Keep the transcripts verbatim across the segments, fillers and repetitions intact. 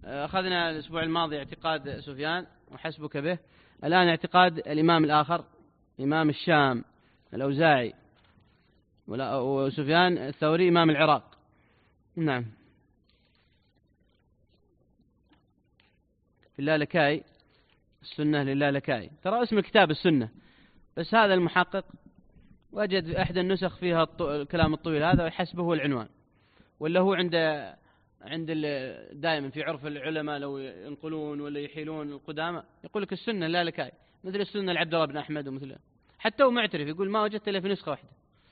أخذنا الأسبوع الماضي اعتقاد سفيان وحسبك به. الآن اعتقاد الإمام الآخر، إمام الشام الأوزاعي، وسفيان الثوري إمام العراق. نعم. في اللالكائي السنة للالكائي، ترى اسم الكتاب السنة، بس هذا المحقق وجد أحد النسخ فيها الكلام الطويل هذا ويحسبه هو العنوان، ولا هو عند عند دائما في عرف العلماء لو ينقلون ولا يحيلون القدامى يقول لك السنة اللالكائي، مثل السنة لعبد الله بن أحمد ومثله، حتى هو معترف يقول ما وجدت إلا في نسخة واحدة.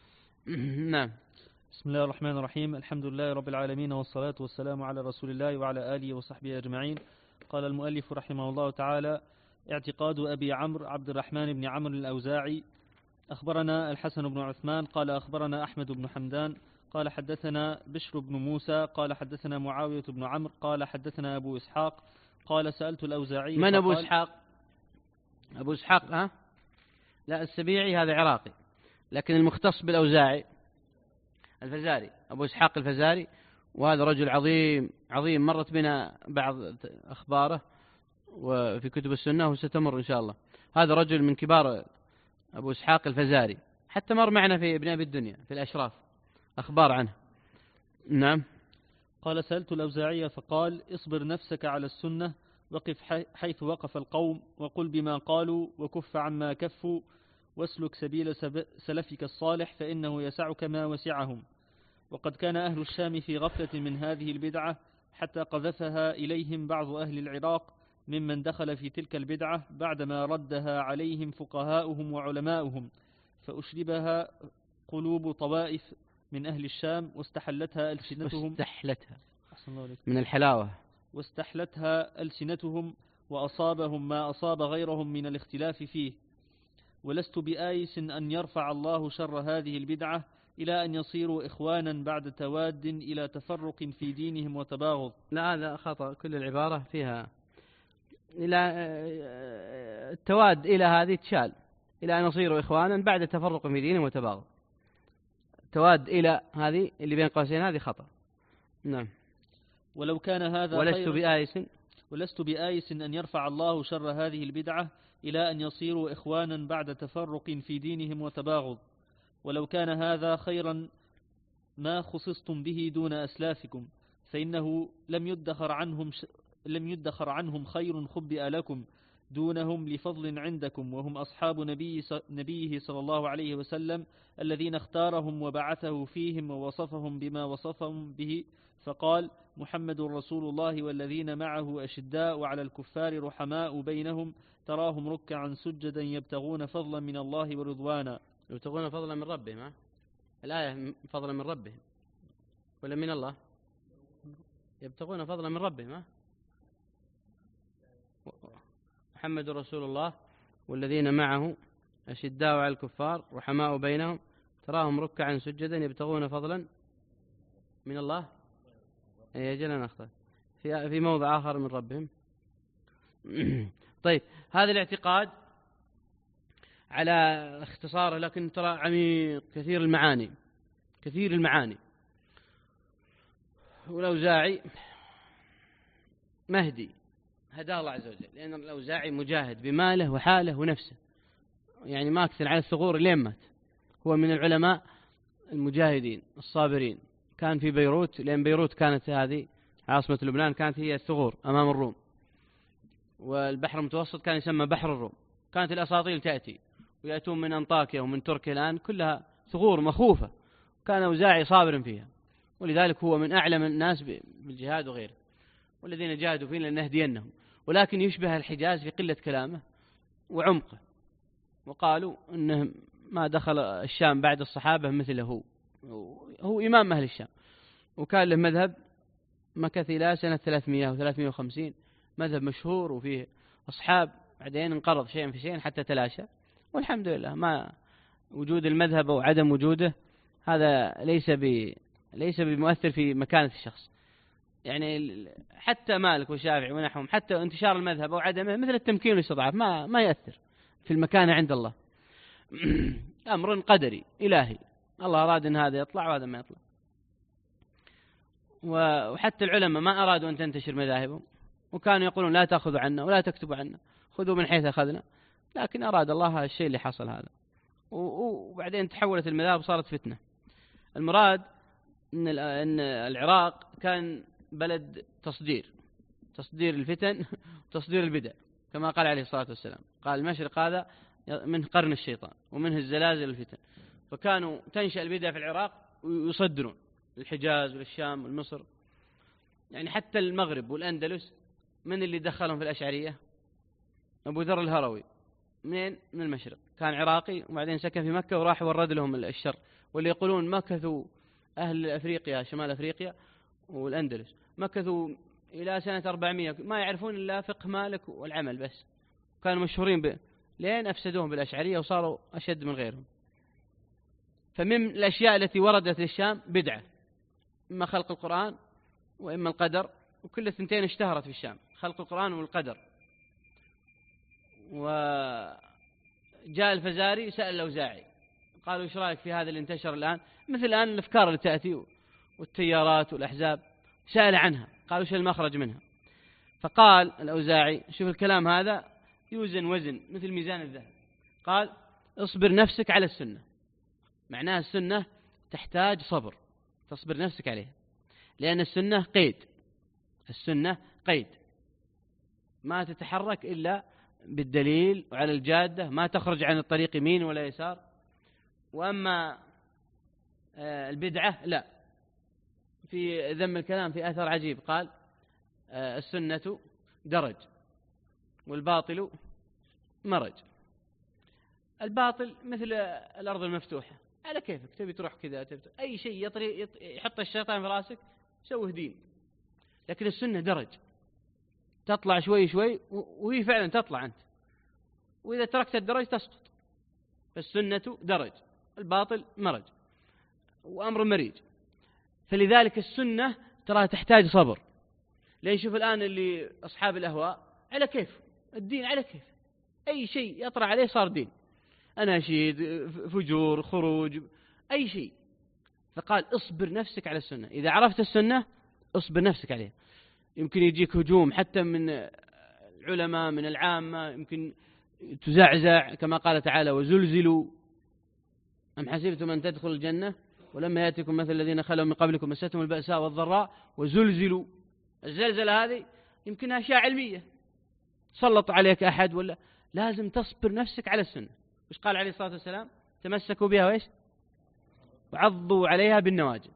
نعم. بسم الله الرحمن الرحيم، الحمد لله رب العالمين، والصلاة والسلام على رسول الله وعلى آله وصحبه أجمعين. قال المؤلف رحمه الله تعالى: اعتقاد أبي عمرو عبد الرحمن بن عمرو الأوزاعي. أخبرنا الحسن بن عثمان قال أخبرنا أحمد بن حمدان قال حدثنا بشر بن موسى قال حدثنا معاوية بن عمرو قال حدثنا أبو إسحاق قال سألت الأوزاعي. من أبو إسحاق؟ أبو إسحاق ها؟ لا، السبيعي هذا عراقي، لكن المختص بالأوزاعي الفزاري، أبو إسحاق الفزاري، وهذا رجل عظيم عظيم، مرت بنا بعض أخباره وفي كتب السنة وستمر إن شاء الله. هذا رجل من كبار أبو إسحاق الفزاري، حتى مر معنا في ابن أبي الدنيا في الأشراف أخبار عنه. نعم. قال سألت الأوزاعي فقال: اصبر نفسك على السنة، وقف حيث وقف القوم، وقل بما قالوا، وكف عما كفوا، واسلك سبيل سلفك الصالح، فإنه يسعك ما وسعهم. وقد كان أهل الشام في غفلة من هذه البدعة، حتى قذفها إليهم بعض أهل العراق ممن دخل في تلك البدعة بعدما ردها عليهم فقهاؤهم وعلماؤهم، فأشربها قلوب طوائف من أهل الشام، واستحلتها ألسنتهم واستحلتها من الحلاوة واستحلتها ألسنتهم، وأصابهم ما أصاب غيرهم من الاختلاف فيه. ولست بآيس أن يرفع الله شر هذه البدعة إلى أن يصيروا إخوانا بعد تواد إلى تفرق في دينهم وتباغض. لا، هذا خطأ، كل العبارة فيها إلى التواد، إلى هذه تشال إلى أن يصيروا إخوانا بعد تفرق في دينهم وتباغض. تواد إلى هذه اللي بين قوسين هذه خطأ. نعم. ولو كان هذا ولست بآيس ولست بآيس أن يرفع الله شر هذه البدعة إلى أن يصيروا إخوانا بعد تفرق في دينهم وتباغض. ولو كان هذا خيرا ما خصصتم به دون أسلافكم، فإنه لم يدخر عنهم ش... لم يدخر عنهم خير خبئ لكم دونهم لفضل عندكم، وهم أصحاب نبي س... نبيه صلى الله عليه وسلم، الذين اختارهم وبعثه فيهم ووصفهم بما وصفهم به، فقال: محمد رسول الله والذين معه أشداء على الكفار رحماء بينهم، تراهم ركعا سجدا يبتغون فضلا من الله ورضوانا. يبتغون فضلا من ربهم، الآية فضلا من ربهم ولا من الله؟ يبتغون فضلا من ربهم. محمد رسول الله والذين معه أشداء على الكفار رحماء بينهم، تراهم ركعا سجدا يبتغون فضلا من الله. يجل نخطئ في في موضع آخر من ربهم. طيب، هذا الاعتقاد على اختصاره، لكن ترى عميق، كثير المعاني كثير المعاني. والأوزاعي مهدي هداه الله عز وجل، لأن الأوزاعي مجاهد بماله وحاله ونفسه، يعني ما أكثر على الثغور لين مات. هو من العلماء المجاهدين الصابرين، كان في بيروت، لأن بيروت كانت هذه عاصمة لبنان، كانت هي الثغور أمام الروم، والبحر المتوسط كان يسمى بحر الروم. كانت الأساطيل تأتي ويأتون من أنطاكيا ومن تركيا الآن، كلها ثغور مخوفة، كان أوزاعي صابر فيها، ولذلك هو من أعلم الناس بالجهاد وغيره، والذين جاهدوا فينا لنهدينهم. ولكن يشبه الحجاز في قلة كلامه وعمقه، وقالوا إنه ما دخل الشام بعد الصحابة مثله. هو هو إمام أهل الشام، وكان له مذهب مكث إلى سنة ثلاثمائة وثلاثمائة وخمسين، مذهب مشهور وفيه أصحاب، بعدين انقرض شيئا في شيئا حتى تلاشى. والحمد لله، ما وجود المذهب أو عدم وجوده هذا ليس ب ليس بمؤثر في مكانة الشخص. يعني حتى مالك والشافعي ونحوهم، حتى انتشار المذهب أو عدمه مثل التمكين والاستضعاف، ما ما يأثر في المكانة عند الله. أمر قدري إلهي، الله أراد أن هذا يطلع وهذا ما يطلع. وحتى العلماء ما أرادوا أن تنتشر مذاهبهم، وكانوا يقولون لا تأخذوا عنا ولا تكتبوا عنا، خذوا من حيث أخذنا، لكن أراد الله الشيء اللي حصل هذا، وبعدين تحولت المذاهب وصارت فتنة. المراد أن العراق كان بلد تصدير، تصدير الفتن وتصدير البدع، كما قال عليه الصلاة والسلام، قال المشرق هذا من قرن الشيطان ومنه الزلازل الفتن، فكانوا تنشأ البدع في العراق ويصدرون الحجاز والشام والمصر. يعني حتى المغرب والأندلس من اللي دخلهم في الأشعرية؟ أبو ذر الهروي، منين؟ من المشرق، كان عراقي وبعدين سكن في مكة وراح ورد لهم الشر. واللي يقولون مكثوا أهل أفريقيا شمال أفريقيا والأندلس مكثوا إلى سنة أربعمائة ما يعرفون إلا فقه مالك والعمل بس، كانوا مشهورين به لين أفسدوهم بالأشعرية وصاروا أشد من غيرهم. فمن الأشياء التي وردت للشام بدعة، إما خلق القرآن وإما القدر، وكل الثنتين اشتهرت في الشام، خلق القرآن والقدر. وجاء الفزاري سأل الأوزاعي قالوا ايش رايك في هذا اللي انتشر الآن، مثل الآن الأفكار اللي تأتي والتيارات والأحزاب، سأل عنها قالوا ايش المخرج منها. فقال الأوزاعي شوف الكلام هذا يوزن وزن مثل ميزان الذهب، قال اصبر نفسك على السنة، معناها السنة تحتاج صبر، تصبر نفسك عليها، لأن السنة قيد، السنة قيد ما تتحرك إلا بالدليل وعلى الجادة، ما تخرج عن الطريق يمين ولا يسار. وأما البدعة لا. في ذم الكلام في أثر عجيب قال السنة درج والباطل مرج. الباطل مثل الأرض المفتوحة، على كيفك تبي تروح كذا، تبي أي شيء يطري يحط الشيطان في راسك سوه دين. لكن السنة درج، تطلع شوي شوي وهي فعلا تطلع أنت، وإذا تركت الدرج تسقط. فالسنة درج، الباطل مرج وأمر مريج. فلذلك السنة ترى تحتاج صبر، لأن شوف الآن اللي أصحاب الأهواء على كيف الدين، على كيف أي شيء يطرأ عليه صار دين، أناشيد، فجور، خروج، أي شيء. فقال اصبر نفسك على السنة، إذا عرفت السنة اصبر نفسك عليها. يمكن يجيك هجوم حتى من العلماء من العامة، يمكن تزعزع كما قال تعالى وزلزلوا أم حسبتم أن تدخلوا الجنة ولما يأتكم مثل الذين خلوا من قبلكم مستهم البأساء والضراء وزلزلوا. الزلزلة هذه يمكنها أشياء علمية، سلط عليك أحد ولا، لازم تصبر نفسك على السنة. وش قال عليه الصلاة والسلام؟ تمسكوا بها وإيش وعضوا عليها بالنواجذ.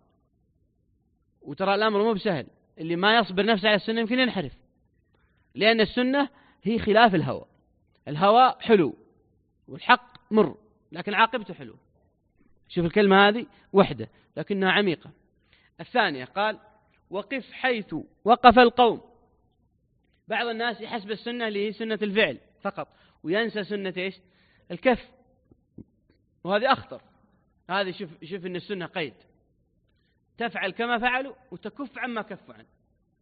وترى الأمر مو بسهل، اللي ما يصبر نفسه على السنة يمكن ينحرف، لأن السنة هي خلاف الهوى. الهوى حلو والحق مر، لكن عاقبته حلو. شوف الكلمة هذه وحدة لكنها عميقة. الثانية قال وقف حيث وقف القوم. بعض الناس يحسب السنة اللي هي سنة الفعل فقط وينسى سنة إيش؟ الكف، وهذه أخطر. هذه شوف شوف إن السنة قيد، تفعل كما فعلوا وتكف عما كفوا عنه.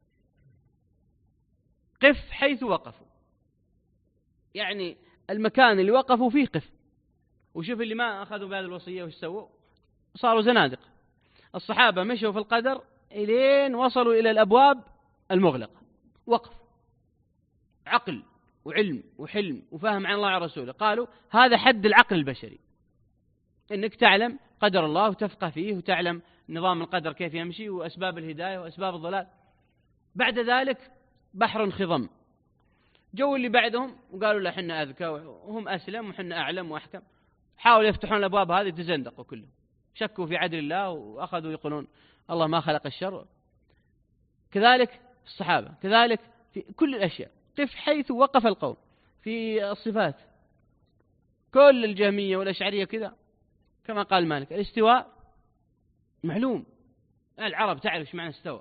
قف حيث وقفوا، يعني المكان اللي وقفوا فيه قف. وشوف اللي ما أخذوا بهذه الوصية وش سووا؟ صاروا زنادق. الصحابة مشوا في القدر إلين وصلوا إلى الأبواب المغلقة، وقف عقل وعلم وحلم وفهم عن الله على رسوله. قالوا هذا حد العقل البشري، إنك تعلم قدر الله وتفقه فيه وتعلم نظام القدر كيف يمشي وأسباب الهداية وأسباب الضلال. بعد ذلك بحر خضم. جو اللي بعدهم وقالوا لا حنا أذكى وهم أسلم وحنا أعلم وأحكم، حاولوا يفتحون الأبواب هذه تزندقوا كلهم، شكوا في عدل الله وأخذوا يقولون الله ما خلق الشر. كذلك الصحابة، كذلك في كل الأشياء. قف حيث وقف القوم. في الصفات كل الجهمية والأشعرية كذا، كما قال مالك الاستواء معلوم، العرب تعرف ايش معنى استوى،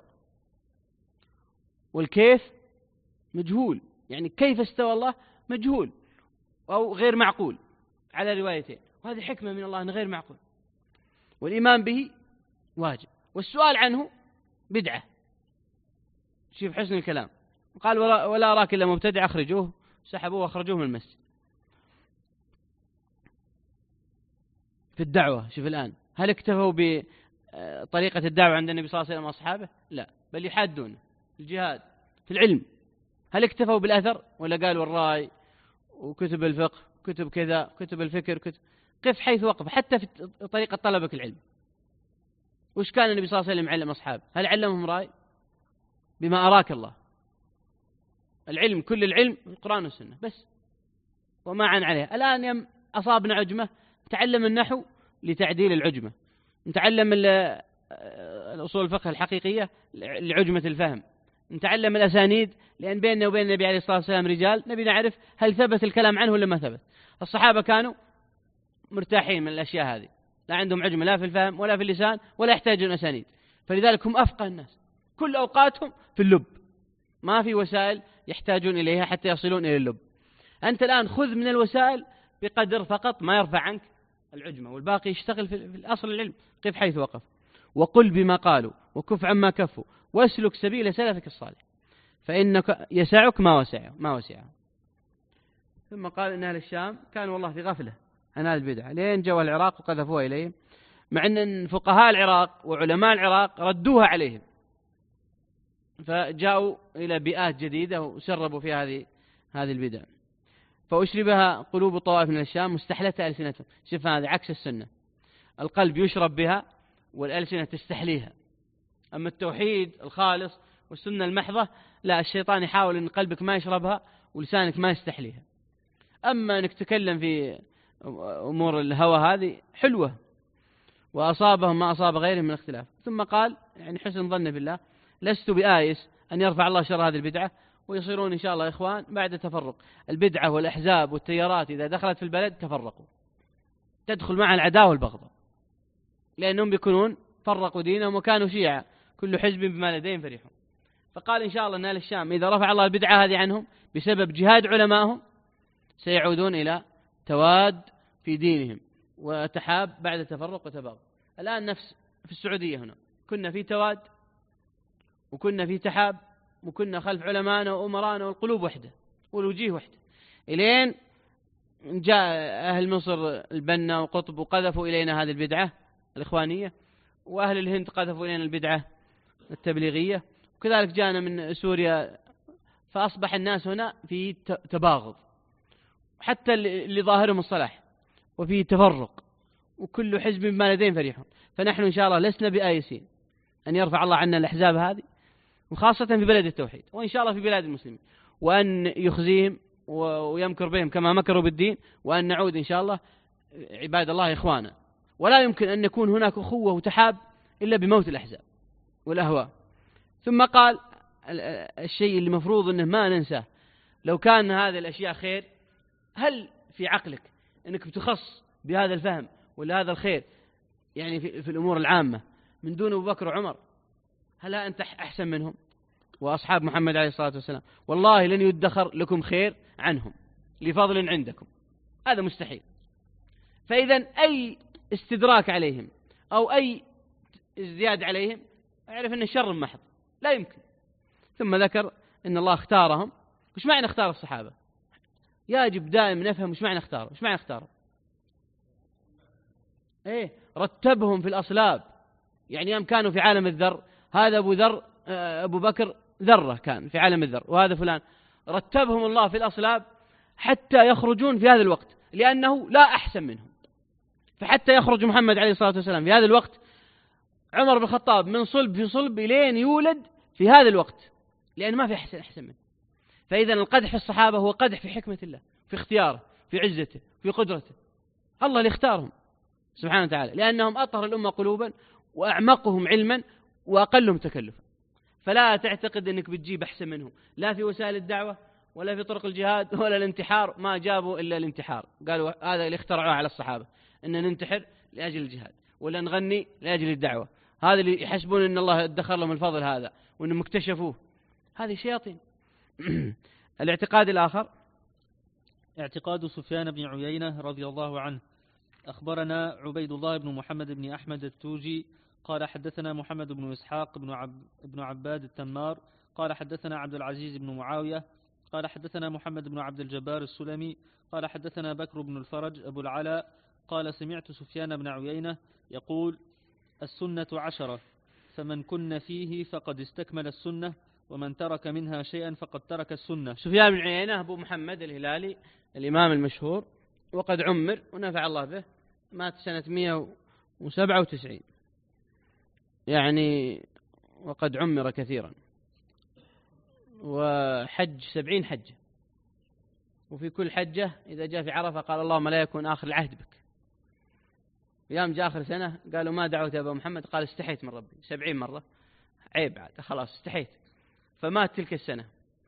والكيف مجهول، يعني كيف استوى الله مجهول أو غير معقول على روايتين، وهذه حكمة من الله أنه غير معقول. والإيمان به واجب، والسؤال عنه بدعة. شوف حسن الكلام، قال ولا, ولا أراك إلا مبتدع، أخرجوه، سحبوه وأخرجوه من المسجد. في الدعوة شوف الآن، هل اكتفوا بطريقة الدعوة عند النبي صلى الله عليه وسلم وأصحابه؟ لا، بل يحادون. الجهاد في العلم هل اكتفوا بالأثر ولا قالوا الرأي وكتب الفقه كتب كذا كتب الفكر كتب؟ قف حيث وقف، حتى في طريقة طلبك العلم. وش كان النبي صلى الله عليه وسلم علم أصحابه؟ هل علمهم رأي؟ بما أراك الله. العلم كل العلم القرآن والسنة بس، وما عن عليه. الآن يم أصابنا عجمة، نتعلم النحو لتعديل العجمة، نتعلم الأصول الفقه الحقيقية لعجمة الفهم، نتعلم الأسانيد لأن بيننا وبين النبي عليه الصلاة والسلام رجال، نبي نعرف هل ثبت الكلام عنه ولا ما ثبت. الصحابة كانوا مرتاحين من الأشياء هذه، لا عندهم عجمة لا في الفهم ولا في اللسان ولا يحتاجون أسانيد، فلذلك هم أفقه الناس، كل أوقاتهم في اللب، ما في وسائل يحتاجون إليها حتى يصلون إلى اللب. أنت الآن خذ من الوسائل بقدر فقط ما يرفع عنك العجمة، والباقي يشتغل في الأصل العلم. قف حيث وقف، وقل بما قالوا، وكف عما كفوا، واسلك سبيل سلفك الصالح، فإنك يسعك ما وسعه ما وسعه. ثم قال إن أهل الشام كانوا والله في غفلة عن هذه البدعة لين جاءوا العراق وقذفوها إليهم، مع أن فقهاء العراق وعلماء العراق ردوها عليهم، فجاءوا إلى بيئات جديدة وسربوا في هذه هذه البدع، فأشربها قلوب طوائف من الشام مستحلة ألسنتهم. شوف هذا عكس السنة، القلب يشرب بها والألسنة تستحليها. أما التوحيد الخالص والسنة المحضة لا، الشيطان يحاول أن قلبك ما يشربها ولسانك ما يستحليها. أما أنك تتكلم في أمور الهوى هذه حلوة، وأصابهم ما أصاب غيرهم من اختلاف. ثم قال يعني حسن ظن بالله، لست بآيس أن يرفع الله شر هذه البدعة ويصيرون إن شاء الله إخوان بعد تفرق. البدعة والأحزاب والتيارات إذا دخلت في البلد تفرقوا، تدخل مع العداوة والبغضاء، لأنهم بيكونون فرقوا دينهم وكانوا شيعة، كل حزب بما لديهم فرحون. فقال إن شاء الله أن أهل الشام إذا رفع الله البدعة هذه عنهم بسبب جهاد علمائهم سيعودون إلى تواد في دينهم وتحاب بعد تفرق وتباغض. الآن نفس في السعودية هنا، كنا في تواد وكنا في تحاب وكنا خلف علمائنا وأمرانا والقلوب وحدة والوجيه وحدة، إلين جاء أهل مصر البنا وقطب وقذفوا إلينا هذه البدعة الإخوانية، وأهل الهند قذفوا إلينا البدعة التبليغية، وكذلك جاءنا من سوريا، فأصبح الناس هنا في تباغض حتى اللي ظاهرهم الصلاح، وفي تفرق، وكل حزب بما لديهم فرحون. فنحن إن شاء الله لسنا بآيسين أن يرفع الله عنا الأحزاب هذه، وخاصة في بلد التوحيد، وإن شاء الله في بلاد المسلمين، وأن يخزيهم ويمكر بهم كما مكروا بالدين، وأن نعود إن شاء الله عباد الله إخوانا. ولا يمكن أن يكون هناك أخوة وتحاب إلا بموت الأحزاب والأهواء. ثم قال الشيء اللي مفروض أنه ما ننساه، لو كان هذه الأشياء خير، هل في عقلك أنك بتخص بهذا الفهم ولا هذا الخير يعني في, في الأمور العامة من دون أبو بكر وعمر؟ هل أنت أحسن منهم وأصحاب محمد عليه الصلاة والسلام؟ والله لن يدخر لكم خير عنهم لفضل عندكم، هذا مستحيل. فإذا أي استدراك عليهم أو أي ازدياد عليهم أعرف أن الشر محض، لا يمكن. ثم ذكر أن الله اختارهم. وش معنى اختار الصحابة؟ يجب دائما نفهم وش معنى اختاره. وش معنى اختاره؟ ايه، رتبهم في الأصلاب، يعني يوم كانوا في عالم الذر، هذا أبو ذر أبو بكر ذرة كان في عالم الذر، وهذا فلان، رتبهم الله في الأصلاب حتى يخرجون في هذا الوقت، لأنه لا أحسن منهم. فحتى يخرج محمد عليه الصلاة والسلام في هذا الوقت، عمر بن الخطاب من صلب في صلب إلين يولد في هذا الوقت، لأن ما في أحسن أحسن منه. فإذا القدح في الصحابة هو قدح في حكمة الله، في اختياره، في عزته، في قدرته. الله اللي اختارهم سبحانه وتعالى، لأنهم أطهر الأمة قلوبا وأعمقهم علما وأقلهم تكلفا. فلا تعتقد أنك بتجيب أحسن منهم، لا في وسائل الدعوة ولا في طرق الجهاد ولا الانتحار، ما جابوا إلا الانتحار. قالوا هذا اللي اخترعوه على الصحابة، أن ننتحر لأجل الجهاد ولا نغني لأجل الدعوة. هذا اللي يحسبون أن الله ادخر لهم الفضل هذا وأنهم اكتشفوه، هذه شياطين. الاعتقاد الآخر اعتقاد سفيان بن عيينة رضي الله عنه. أخبرنا عبيد الله بن محمد بن أحمد التوجي قال حدثنا محمد بن إسحاق بن, عب بن عباد التمار قال حدثنا عبد العزيز بن معاوية قال حدثنا محمد بن عبد الجبار السلمي قال حدثنا بكر بن الفرج أبو العلاء قال سمعت سفيان بن عيينة يقول: السنة عشرة، فمن كن فيه فقد استكمل السنة، ومن ترك منها شيئا فقد ترك السنة. سفيان بن عيينة أبو محمد الهلالي الإمام المشهور، وقد عمر ونفع الله به، مات سنة مئة وسبعة وتسعين، يعني وقد عمر كثيرا، وحج سبعين حجة، وفي كل حجة إذا جاء في عرفة قال اللهم لا يكون آخر العهد بك. يوم جاء آخر سنة قالوا ما دعوت أبا محمد، قال استحيت من ربي سبعين مرة، عيب عاد خلاص استحيت، فمات تلك السنة.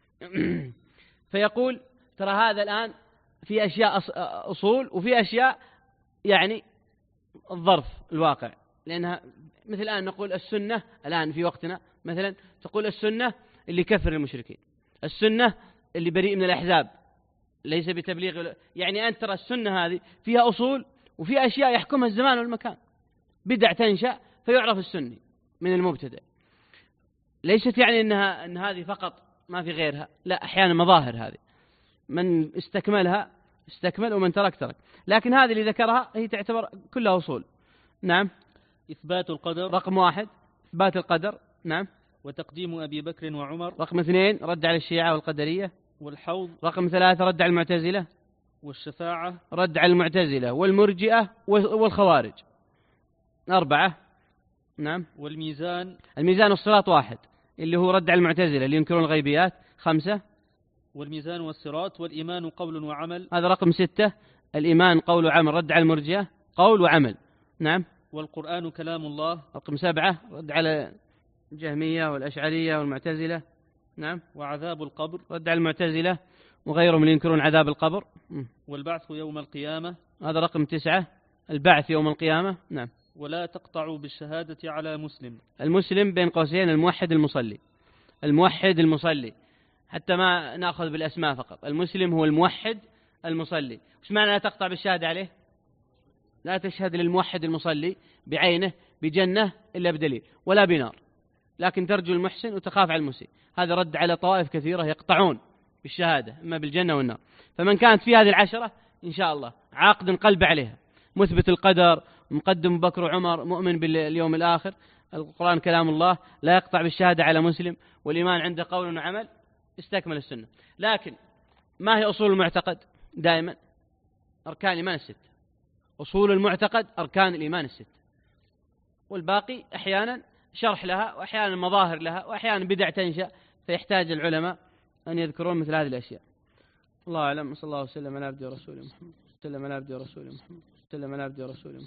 فيقول ترى هذا الآن في أشياء أصول وفي أشياء يعني الظرف الواقع، لأنها مثل الآن نقول السنة الآن في وقتنا مثلا تقول السنة اللي كفر المشركين، السنة اللي بريء من الأحزاب ليس بتبليغ، يعني أنت ترى السنة هذه فيها أصول وفي أشياء يحكمها الزمان والمكان، بدع تنشأ فيعرف السني من المبتدع، ليست يعني أنها أن هذه فقط ما في غيرها، لا، أحيانا مظاهر هذه من استكملها استكمل ومن ترك ترك، لكن هذه اللي ذكرها هي تعتبر كلها أصول. نعم. إثبات القدر رقم واحد إثبات القدر. نعم. وتقديم أبي بكر وعمر. رقم اثنين رد على الشيعة والقدرية. والحوض. رقم ثلاثة رد على المعتزلة. والشفاعة رد على المعتزلة والمرجئة والخوارج. أربعة. نعم. والميزان. الميزان والصراط واحد اللي هو رد على المعتزلة اللي ينكرون الغيبيات. خمسة. والميزان والصراط والإيمان قول وعمل. هذا رقم ستة. الإيمان قول وعمل، رد على المرجئة قول وعمل. نعم. والقرآن كلام الله. رقم سبعة رد على الجهمية والأشعرية والمعتزلة. نعم. وعذاب القبر، رد على المعتزلة وغيرهم اللي ينكرون عذاب القبر. والبعث يوم القيامة. هذا رقم تسعة. البعث يوم القيامة. نعم. ولا تقطع بالشهادة على مسلم. المسلم بين قوسين الموحد المصلي، الموحد المصلي، حتى ما نأخذ بالأسماء فقط، المسلم هو الموحد المصلي. وش معنى لا تقطع بالشهادة عليه؟ لا تشهد للموحد المصلي بعينه بجنة إلا بدليل ولا بنار، لكن ترجو المحسن وتخاف على المسيء. هذا رد على طوائف كثيرة يقطعون بالشهادة إما بالجنة والنار. فمن كانت في هذه العشرة إن شاء الله عاقد قلب عليها، مثبت القدر، مقدم بكر وعمر، مؤمن باليوم الآخر، القرآن كلام الله، لا يقطع بالشهادة على مسلم، والإيمان عنده قول وعمل، استكمل السنة. لكن ما هي أصول المعتقد؟ دائما أركان الإيمان الست، أصول المعتقد أركان الإيمان الست، والباقي أحيانا شرح لها وأحيانا مظاهر لها وأحيانا بدع تنشأ، فيحتاج العلماء أن يذكرون مثل هذه الأشياء. الله أعلم. صلى الله وسلم على عبده ورسوله محمد، سلم على عبده ورسوله محمد، سلم على عبده ورسوله محمد.